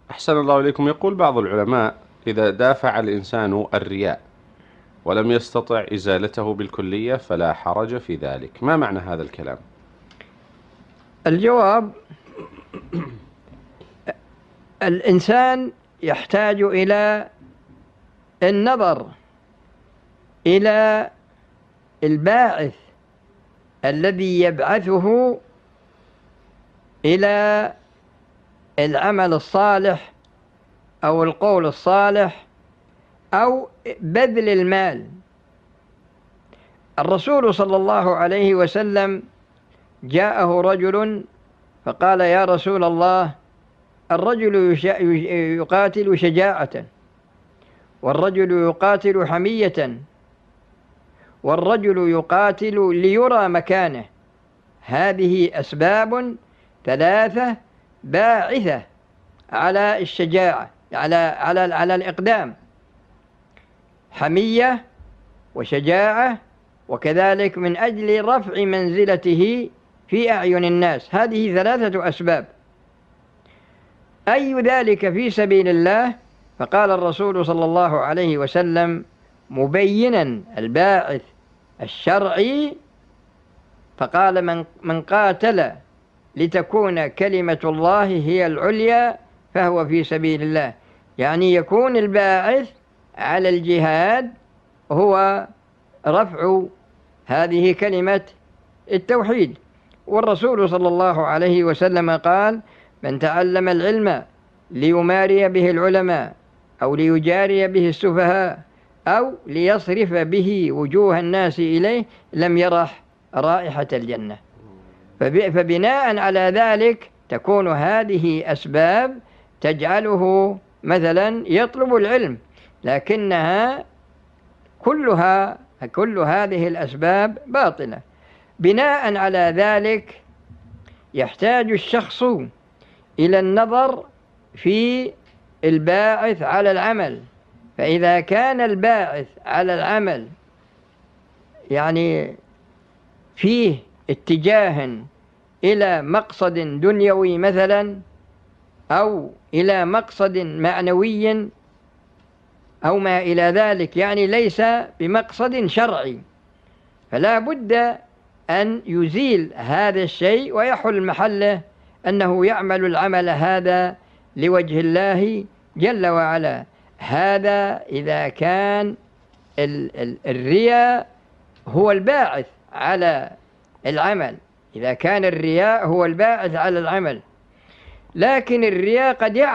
أحسن الله إليكم. يقول بعض العلماء: إذا دافع الإنسان الرياء ولم يستطع إزالته بالكلية فلا حرج في ذلك. ما معنى هذا الكلام؟ الجواب: الإنسان يحتاج إلى النظر إلى الباعث الذي يبعثه إلى العمل الصالح أو القول الصالح أو بذل المال. الرسول صلى الله عليه وسلم جاءه رجل فقال: يا رسول الله، الرجل يقاتل شجاعة، والرجل يقاتل حمية، والرجل يقاتل ليرى مكانه. هذه أسباب ثلاثة باعثة على الشجاعة، على الإقدام: حمية وشجاعة، وكذلك من أجل رفع منزلته في أعين الناس. هذه ثلاثة أسباب. أي ذلك في سبيل الله؟ فقال الرسول صلى الله عليه وسلم مبينا الباعث الشرعي، فقال: من قاتل لتكون كلمة الله هي العليا فهو في سبيل الله. يعني يكون الباعث على الجهاد هو رفع هذه كلمة التوحيد. والرسول صلى الله عليه وسلم قال: من تعلم العلم ليماري به العلماء أو ليجاري به السفهاء أو ليصرف به وجوه الناس إليه لم يرح رائحة الجنة. فبناء على ذلك تكون هذه أسباب تجعله مثلا يطلب العلم، لكنها كل هذه الأسباب باطلة. بناء على ذلك يحتاج الشخص إلى النظر في الباعث على العمل. فإذا كان الباعث على العمل يعني فيه اتجاه إلى مقصد دنيوي مثلا، أو إلى مقصد معنوي أو ما إلى ذلك، يعني ليس بمقصد شرعي، فلا بد أن يزيل هذا الشيء ويحل محله أنه يعمل العمل هذا لوجه الله جل وعلا. هذا إذا كان الرياء هو الباعث على العمل، إذا كان الرياء هو الباعث على العمل. لكن الرياء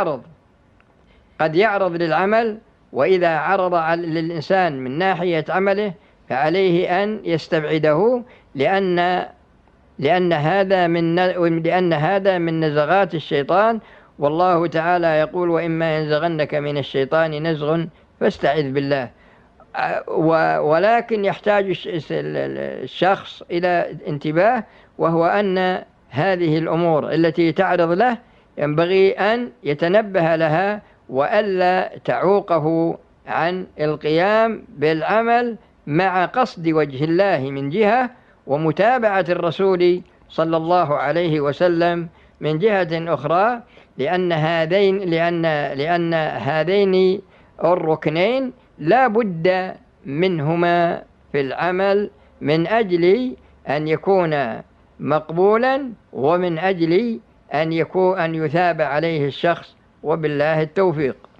قد يعرض للعمل، وإذا عرض للإنسان من ناحية عمله فعليه أن يستبعده، لأن هذا من نزغات الشيطان. والله تعالى يقول: وإما ينزغنك من الشيطان نزغ فاستعذ بالله. ولكن يحتاج الشخص إلى انتباه، وهو أن هذه الأمور التي تعرض له ينبغي أن يتنبه لها وألا تعوقه عن القيام بالعمل مع قصد وجه الله من جهة، ومتابعة الرسول صلى الله عليه وسلم من جهة أخرى، لأن هذين الركنين لا بد منهما في العمل من أجل أن يكون مقبولا، ومن أجل أن يثاب عليه الشخص، وبالله التوفيق.